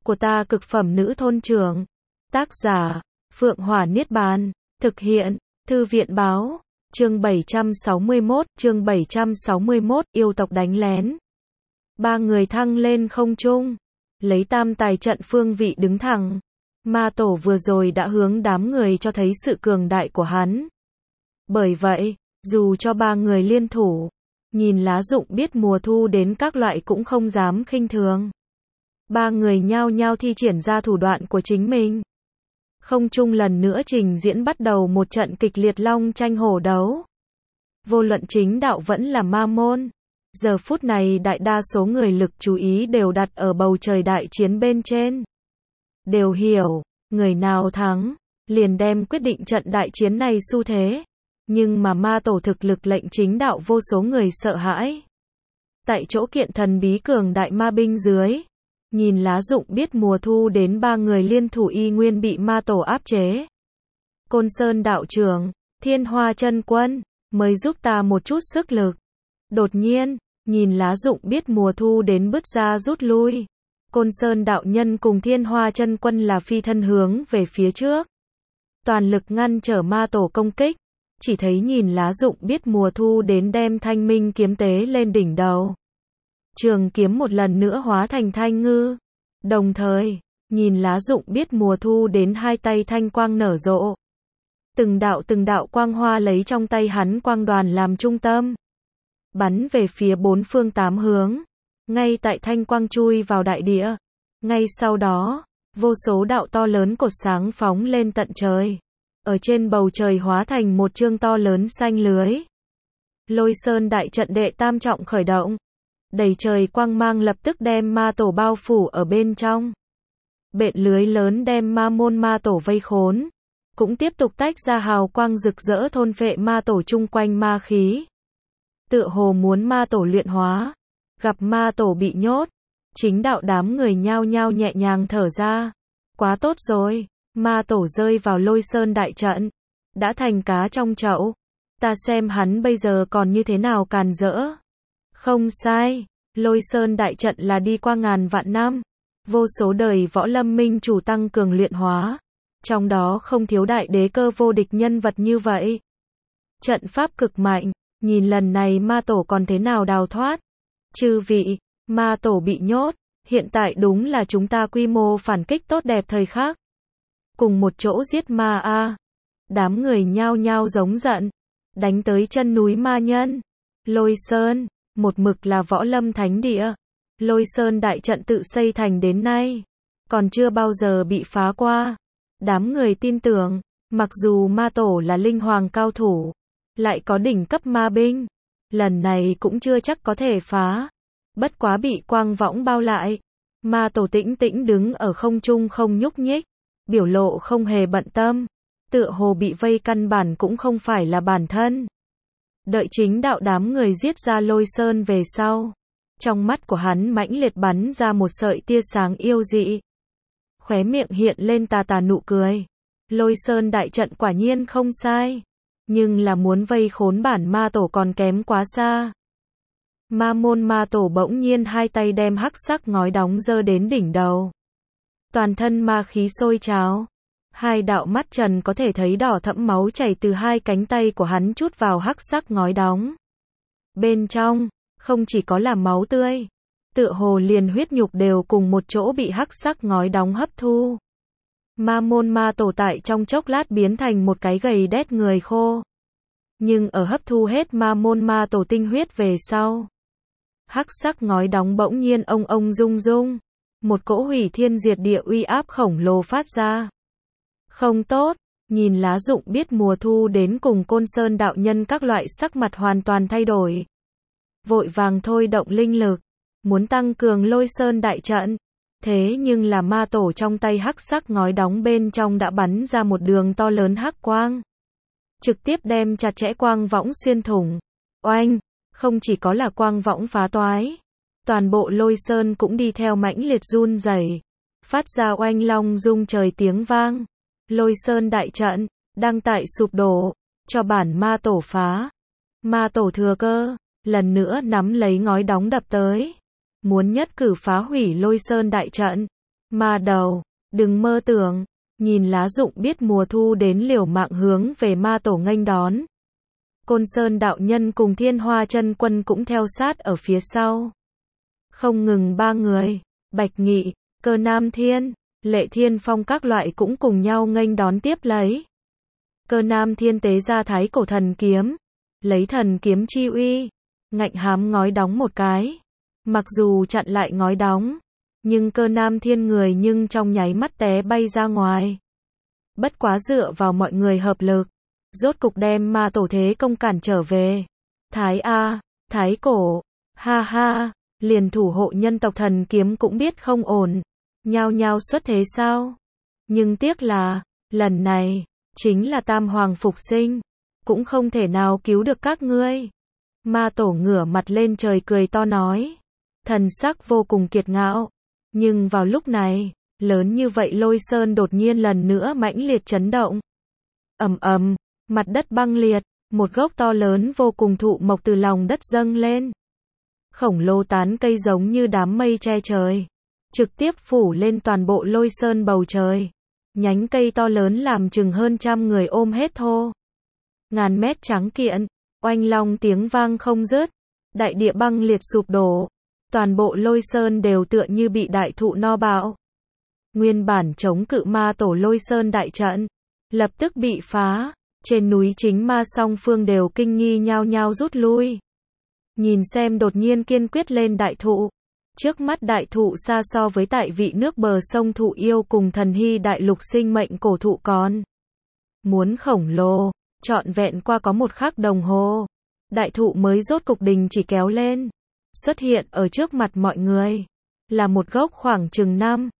của ta cực phẩm nữ thôn trưởng. Tác giả, Phượng Hỏa Niết Bàn. Thực hiện, Thư viện báo. Chương 761, yêu tộc đánh lén. Ba người thăng lên không trung, lấy tam tài trận phương vị đứng thẳng. Ma tổ vừa rồi đã hướng đám người cho thấy sự cường đại của hắn. Bởi vậy, dù cho ba người liên thủ, nhìn lá rụng biết mùa thu đến các loại cũng không dám khinh thường. Ba người nhao nhao thi triển ra thủ đoạn của chính mình. Không trung lần nữa trình diễn bắt đầu một trận kịch liệt long tranh hổ đấu. Vô luận chính đạo vẫn là ma môn. Giờ phút này đại đa số người lực chú ý đều đặt ở bầu trời đại chiến bên trên. Đều hiểu, người nào thắng, liền đem quyết định trận đại chiến này xu thế. Nhưng mà ma tổ thực lực lệnh chính đạo vô số người sợ hãi. Tại chỗ kiện thần bí cường đại ma binh dưới, nhìn lá rụng biết mùa thu đến ba người liên thủ y nguyên bị ma tổ áp chế. Côn Sơn đạo trưởng, Thiên Hoa chân quân, mới giúp ta một chút sức lực. Đột nhiên, nhìn lá rụng biết mùa thu đến bứt ra rút lui. Côn Sơn đạo nhân cùng Thiên Hoa chân quân là phi thân hướng về phía trước. Toàn lực ngăn trở ma tổ công kích. Chỉ thấy nhìn lá rụng biết mùa thu đến đem thanh minh kiếm tế lên đỉnh đầu. Trường kiếm một lần nữa hóa thành thanh ngư. Đồng thời, nhìn lá rụng biết mùa thu đến hai tay thanh quang nở rộ. Từng đạo quang hoa lấy trong tay hắn quang đoàn làm trung tâm. Bắn về phía bốn phương tám hướng. Ngay tại thanh quang chui vào đại địa. Ngay sau đó, vô số đạo to lớn cột sáng phóng lên tận trời. Ở trên bầu trời hóa thành một chương to lớn xanh lưới. Lôi Sơn đại trận đệ tam trọng khởi động. Đầy trời quang mang lập tức đem ma tổ bao phủ ở bên trong. Bện lưới lớn đem ma môn ma tổ vây khốn. Cũng tiếp tục tách ra hào quang rực rỡ thôn phệ ma tổ chung quanh ma khí. Tựa hồ muốn ma tổ luyện hóa. Gặp ma tổ bị nhốt. Chính đạo đám người nhao nhao nhẹ nhàng thở ra. Quá tốt rồi. Ma tổ rơi vào Lôi Sơn đại trận. Đã thành cá trong chậu. Ta xem hắn bây giờ còn như thế nào càn rỡ. Không sai. Lôi Sơn đại trận là đi qua ngàn vạn năm. Vô số đời võ lâm minh chủ tăng cường luyện hóa. Trong đó không thiếu đại đế cơ vô địch nhân vật như vậy. Trận pháp cực mạnh. Nhìn lần này ma tổ còn thế nào đào thoát. Chư vị, ma tổ bị nhốt. Hiện tại đúng là chúng ta quy mô phản kích tốt đẹp thời khắc. Cùng một chỗ giết ma a. Đám người nhao nhao giống giận. Đánh tới chân núi ma nhân. Lôi Sơn, một mực là võ lâm thánh địa. Lôi Sơn đại trận tự xây thành đến nay. Còn chưa bao giờ bị phá qua. Đám người tin tưởng, mặc dù ma tổ là linh hoàng cao thủ. Lại có đỉnh cấp ma binh. Lần này cũng chưa chắc có thể phá. Bất quá bị quang võng bao lại. Ma tổ tĩnh tĩnh đứng ở không trung không nhúc nhích. Biểu lộ không hề bận tâm. Tựa hồ bị vây căn bản cũng không phải là bản thân. Đợi chính đạo đám người giết ra Lôi Sơn về sau. Trong mắt của hắn mãnh liệt bắn ra một sợi tia sáng yêu dị. Khóe miệng hiện lên tà tà nụ cười. Lôi Sơn đại trận quả nhiên không sai. Nhưng là muốn vây khốn bản ma tổ còn kém quá xa. Ma môn ma tổ bỗng nhiên hai tay đem hắc sắc ngói đóng giơ đến đỉnh đầu. Toàn thân ma khí sôi trào. Hai đạo mắt trần có thể thấy đỏ thẫm máu chảy từ hai cánh tay của hắn trút vào hắc sắc ngói đóng. Bên trong, không chỉ có là máu tươi. Tựa hồ liền huyết nhục đều cùng một chỗ bị hắc sắc ngói đóng hấp thu. Ma môn ma tổ tại trong chốc lát biến thành một cái gầy đét người khô. Nhưng ở hấp thu hết ma môn ma tổ tinh huyết về sau. Hắc sắc ngói đóng bỗng nhiên ông rung rung. Một cỗ hủy thiên diệt địa uy áp khổng lồ phát ra. Không tốt, nhìn lá rụng biết mùa thu đến cùng Côn Sơn đạo nhân các loại sắc mặt hoàn toàn thay đổi. Vội vàng thôi động linh lực. Muốn tăng cường Lôi Sơn đại trận. Thế nhưng là ma tổ trong tay hắc sắc ngói đóng bên trong đã bắn ra một đường to lớn hắc quang. Trực tiếp đem chặt chẽ quang võng xuyên thủng. Oanh, không chỉ có là quang võng phá toái. Toàn bộ Lôi Sơn cũng đi theo mãnh liệt run rẩy, phát ra oanh long rung trời tiếng vang. Lôi Sơn đại trận, đang tại sụp đổ, cho bản ma tổ phá. Ma tổ thừa cơ, lần nữa nắm lấy ngói đóng đập tới. Muốn nhất cử phá hủy Lôi Sơn đại trận. Ma đầu, đừng mơ tưởng, nhìn lá rụng biết mùa thu đến liều mạng hướng về ma tổ nghênh đón. Côn Sơn đạo nhân cùng Thiên Hoa chân quân cũng theo sát ở phía sau. Không ngừng ba người, Bạch Nghị, Cơ Nam Thiên, Lệ Thiên Phong các loại cũng cùng nhau nghênh đón tiếp lấy. Cơ Nam Thiên tế ra thái cổ thần kiếm, lấy thần kiếm chi uy, ngạnh hám ngói đóng một cái. Mặc dù chặn lại ngói đóng, nhưng Cơ Nam Thiên người nhưng trong nháy mắt té bay ra ngoài. Bất quá dựa vào mọi người hợp lực, rốt cục đem ma tổ thế công cản trở về. Thái cổ, ha ha, liền thủ hộ nhân tộc thần kiếm cũng biết không ổn, nhao nhao xuất thế sao? Nhưng tiếc là, lần này, chính là Tam Hoàng phục sinh, cũng không thể nào cứu được các ngươi. Ma tổ ngửa mặt lên trời cười to nói, thần sắc vô cùng kiệt ngạo. Nhưng vào lúc này, lớn như vậy Lôi Sơn đột nhiên lần nữa mãnh liệt chấn động. Ầm ầm, mặt đất băng liệt, một gốc to lớn vô cùng thụ mộc từ lòng đất dâng lên. Khổng lồ tán cây giống như đám mây che trời, trực tiếp phủ lên toàn bộ Lôi Sơn bầu trời. Nhánh cây to lớn làm chừng hơn trăm người ôm hết thô. Ngàn mét trắng kiện, oanh long tiếng vang không dứt, đại địa băng liệt sụp đổ. Toàn bộ Lôi Sơn đều tựa như bị đại thụ no bạo. Nguyên bản chống cự ma tổ Lôi Sơn đại trận, lập tức bị phá. Trên núi chính ma song phương đều kinh nghi nhao nhao rút lui. Nhìn xem đột nhiên kiên quyết lên đại thụ. Trước mắt đại thụ xa so với tại vị nước bờ sông thụ yêu cùng thần hy đại lục sinh mệnh cổ thụ còn muốn khổng lồ, trọn vẹn qua có một khắc đồng hồ. Đại thụ mới rốt cục đình chỉ kéo lên. Xuất hiện ở trước mặt mọi người, là một gốc khoảng chừng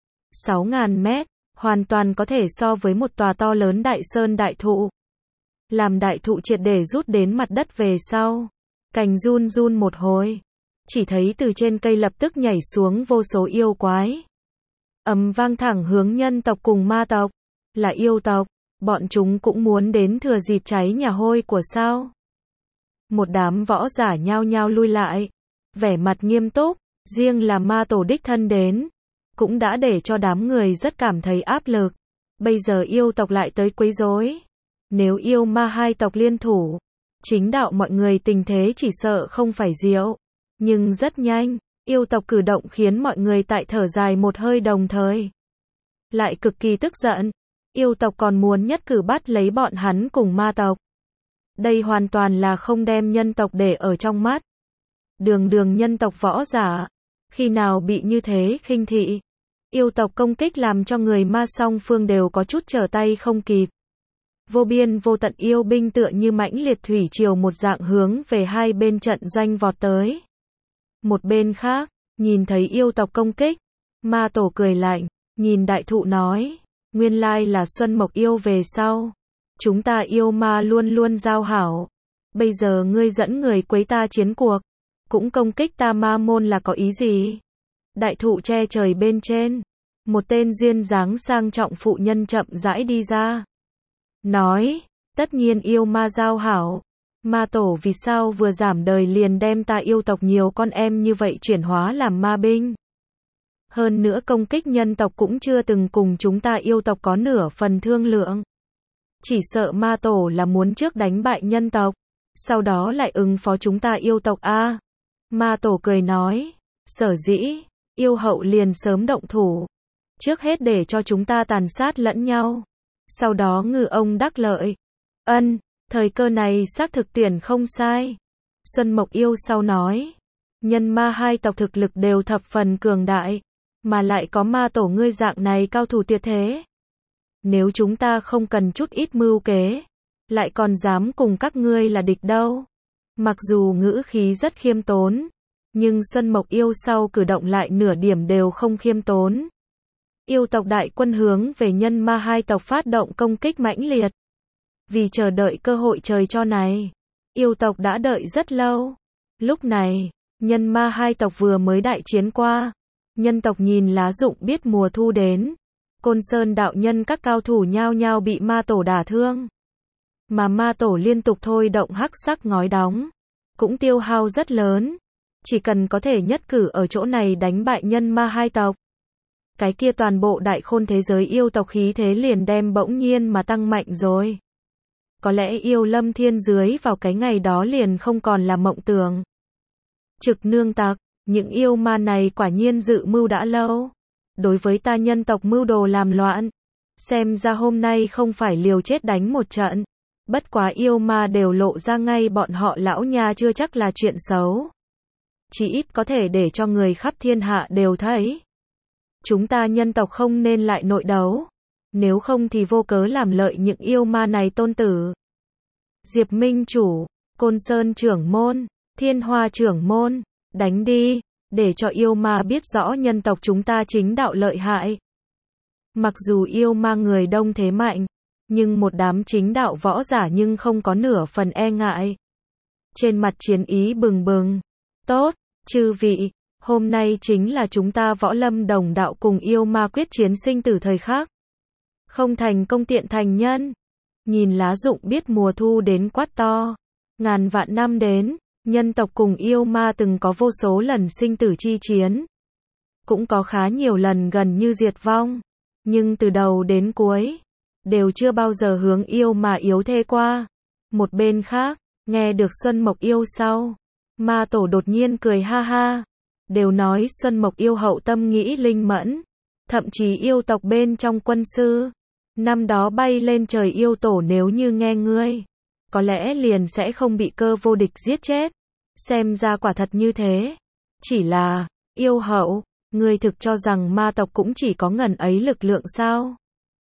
5-6 mét, hoàn toàn có thể so với một tòa to lớn đại sơn đại thụ. Làm đại thụ triệt để rút đến mặt đất về sau, cành run run một hồi, chỉ thấy từ trên cây lập tức nhảy xuống vô số yêu quái. Ầm vang thẳng hướng nhân tộc cùng ma tộc, là yêu tộc, bọn chúng cũng muốn đến thừa dịp cháy nhà hôi của sao. Một đám võ giả nhao nhao lui lại. Vẻ mặt nghiêm túc, riêng là ma tổ đích thân đến, cũng đã để cho đám người rất cảm thấy áp lực. Bây giờ yêu tộc lại tới quấy rối. Nếu yêu ma hai tộc liên thủ, chính đạo mọi người tình thế chỉ sợ không phải diệu. Nhưng rất nhanh, yêu tộc cử động khiến mọi người tại thở dài một hơi đồng thời. Lại cực kỳ tức giận, yêu tộc còn muốn nhất cử bắt lấy bọn hắn cùng ma tộc. Đây hoàn toàn là không đem nhân tộc để ở trong mắt. Đường đường nhân tộc võ giả, khi nào bị như thế khinh thị. Yêu tộc công kích làm cho người ma song phương đều có chút trở tay không kịp. Vô biên vô tận yêu binh tựa như mãnh liệt thủy triều một dạng hướng về hai bên trận doanh vọt tới. Một bên khác, nhìn thấy yêu tộc công kích, ma tổ cười lạnh, nhìn đại thụ nói, nguyên lai là Xuân Mộc yêu về sau. Chúng ta yêu ma luôn luôn giao hảo. Bây giờ ngươi dẫn người quấy ta chiến cuộc, cũng công kích ta ma môn là có ý gì? Đại thụ che trời bên trên, một tên duyên dáng sang trọng phụ nhân chậm rãi đi ra. Nói, tất nhiên yêu ma giao hảo. Ma tổ vì sao vừa giảm đời liền đem ta yêu tộc nhiều con em như vậy chuyển hóa làm ma binh? Hơn nữa công kích nhân tộc cũng chưa từng cùng chúng ta yêu tộc có nửa phần thương lượng. Chỉ sợ ma tổ là muốn trước đánh bại nhân tộc, sau đó lại ứng phó chúng ta yêu tộc a. Ma tổ cười nói, sở dĩ, yêu hậu liền sớm động thủ. Trước hết để cho chúng ta tàn sát lẫn nhau. Sau đó ngư ông đắc lợi. Thời cơ này xác thực tuyển không sai. Xuân Mộc yêu sau nói, nhân ma hai tộc thực lực đều thập phần cường đại, mà lại có ma tổ ngươi dạng này cao thủ tuyệt thế. Nếu chúng ta không cần chút ít mưu kế, lại còn dám cùng các ngươi là địch đâu. Mặc dù ngữ khí rất khiêm tốn, nhưng Xuân Mộc yêu sau cử động lại nửa điểm đều không khiêm tốn. Yêu tộc đại quân hướng về nhân ma hai tộc phát động công kích mãnh liệt. Vì chờ đợi cơ hội trời cho này, yêu tộc đã đợi rất lâu. Lúc này, nhân ma hai tộc vừa mới đại chiến qua. Nhân tộc nhìn lá rụng biết mùa thu đến. Côn Sơn đạo nhân các cao thủ nhao nhao bị ma tổ đả thương. Mà ma tổ liên tục thôi động hắc sắc ngói đóng, cũng tiêu hao rất lớn. Chỉ cần có thể nhất cử ở chỗ này đánh bại nhân ma hai tộc, cái kia toàn bộ đại khôn thế giới yêu tộc khí thế liền đem bỗng nhiên mà tăng mạnh rồi. Có lẽ yêu lâm thiên dưới vào cái ngày đó liền không còn là mộng tưởng. Trực nương tặc, những yêu ma này quả nhiên dự mưu đã lâu. Đối với ta nhân tộc mưu đồ làm loạn. Xem ra hôm nay không phải liều chết đánh một trận. Bất quá yêu ma đều lộ ra ngay bọn họ lão nha chưa chắc là chuyện xấu. Chỉ ít có thể để cho người khắp thiên hạ đều thấy. Chúng ta nhân tộc không nên lại nội đấu. Nếu không thì vô cớ làm lợi những yêu ma này tôn tử. Diệp Minh Chủ, Côn Sơn trưởng môn, Thiên Hoa trưởng môn, đánh đi, để cho yêu ma biết rõ nhân tộc chúng ta chính đạo lợi hại. Mặc dù yêu ma người đông thế mạnh, nhưng một đám chính đạo võ giả nhưng không có nửa phần e ngại. Trên mặt chiến ý bừng bừng. Tốt, chư vị, hôm nay chính là chúng ta võ lâm đồng đạo cùng yêu ma quyết chiến sinh tử thời khắc. Không thành công tiện thành nhân. Nhìn lá rụng biết mùa thu đến quát to. Ngàn vạn năm đến, nhân tộc cùng yêu ma từng có vô số lần sinh tử chi chiến. Cũng có khá nhiều lần gần như diệt vong. Nhưng từ đầu đến cuối, đều chưa bao giờ hướng yêu mà yếu thế qua. Một bên khác, nghe được Xuân Mộc Yêu sau, ma tổ đột nhiên cười ha ha. Đều nói Xuân Mộc Yêu hậu tâm nghĩ linh mẫn. Thậm chí yêu tộc bên trong quân sư. Năm đó bay lên trời yêu tổ nếu như nghe ngươi, có lẽ liền sẽ không bị cơ vô địch giết chết. Xem ra quả thật như thế. Chỉ là, yêu hậu, ngươi thực cho rằng ma tộc cũng chỉ có ngần ấy lực lượng sao?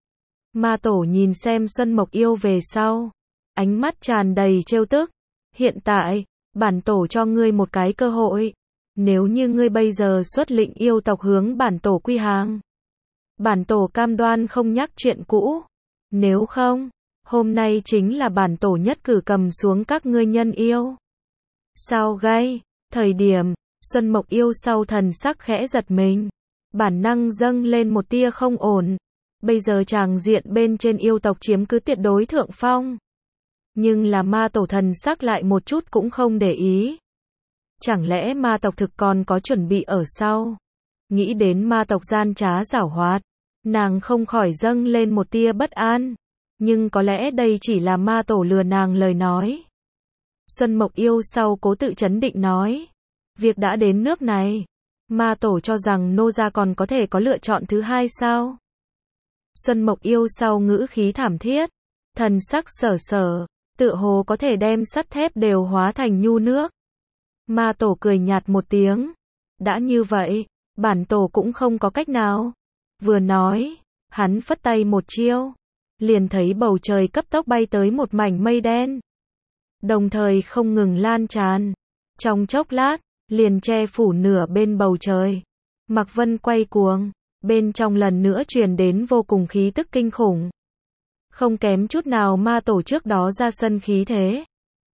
Ma tổ nhìn xem Xuân Mộc Yêu về sau. Ánh mắt tràn đầy trêu tức. Hiện tại, bản tổ cho ngươi một cái cơ hội. Nếu như ngươi bây giờ xuất lĩnh yêu tộc hướng bản tổ quy hàng. Bản tổ cam đoan không nhắc chuyện cũ. Nếu không, hôm nay chính là bản tổ nhất cử cầm xuống các ngươi nhân yêu. Sao gay? Thời điểm, Xuân Mộc Yêu sau thần sắc khẽ giật mình. Bản năng dâng lên một tia không ổn. Bây giờ tràng diện bên trên yêu tộc chiếm cứ tuyệt đối thượng phong. Nhưng là ma tổ thần sắc lại một chút cũng không để ý. Chẳng lẽ ma tộc thực còn có chuẩn bị ở sau? Nghĩ đến ma tộc gian trá giảo hoạt, nàng không khỏi dâng lên một tia bất an. Nhưng có lẽ đây chỉ là ma tổ lừa nàng lời nói. Xuân Mộc Yêu sau cố tự trấn định nói. Việc đã đến nước này. Ma tổ cho rằng nô gia còn có thể có lựa chọn thứ hai sao? Xuân Mộc Yêu sau ngữ khí thảm thiết. Thần sắc sở sở. Tựa hồ có thể đem sắt thép đều hóa thành nhu nước. Ma tổ cười nhạt một tiếng. Đã như vậy, bản tổ cũng không có cách nào. Vừa nói, hắn phất tay một chiêu. Liền thấy bầu trời cấp tốc bay tới một mảnh mây đen. Đồng thời không ngừng lan tràn. Trong chốc lát, liền che phủ nửa bên bầu trời. Mạc Vân quay cuồng. Bên trong lần nữa truyền đến vô cùng khí tức kinh khủng. Không kém chút nào ma tổ trước đó ra sân khí thế.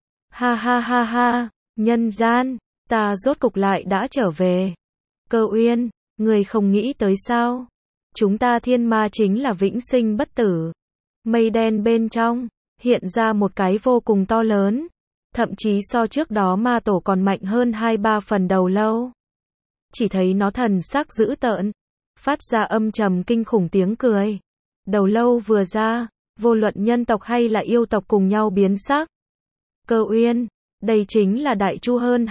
Ha ha ha ha, nhân gian, ta rốt cục lại đã trở về. Cơ Uyên, người không nghĩ tới sao? Chúng ta thiên ma chính là vĩnh sinh bất tử. Mây đen bên trong, hiện ra một cái vô cùng to lớn. Thậm chí so trước đó ma tổ còn mạnh hơn 2-3 phần đầu lâu. Chỉ thấy nó thần sắc dữ tợn, phát ra âm trầm kinh khủng tiếng cười. Đầu lâu vừa ra, vô luận nhân tộc hay là yêu tộc cùng nhau biến sắc. Cơ Uyên, đây chính là đại chu hơn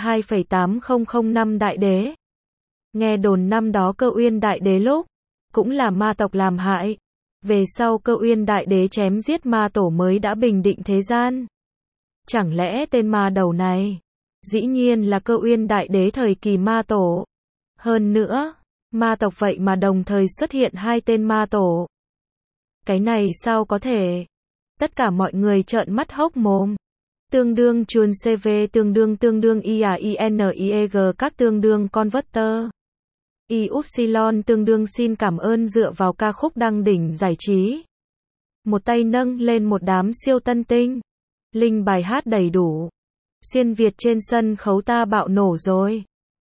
2,8005 năm đại đế. Nghe đồn năm đó Cơ Uyên đại đế lúc, cũng là ma tộc làm hại. Về sau Cơ Uyên đại đế chém giết ma tổ mới đã bình định thế gian. Chẳng lẽ tên ma đầu này, dĩ nhiên là Cơ Uyên đại đế thời kỳ ma tổ. Hơn nữa, ma tộc vậy mà đồng thời xuất hiện hai tên ma tổ. Cái này sao có thể? Tất cả mọi người trợn mắt hốc mồm. Tương đương chuồn CV tương đương IAINIEG các tương đương converter. Y-Upsilon tương đương xin cảm ơn dựa vào ca khúc đăng đỉnh giải trí. Một tay nâng lên một đám siêu tân tinh. Linh bài hát đầy đủ. Xuyên Việt trên sân khấu ta bạo nổ rồi.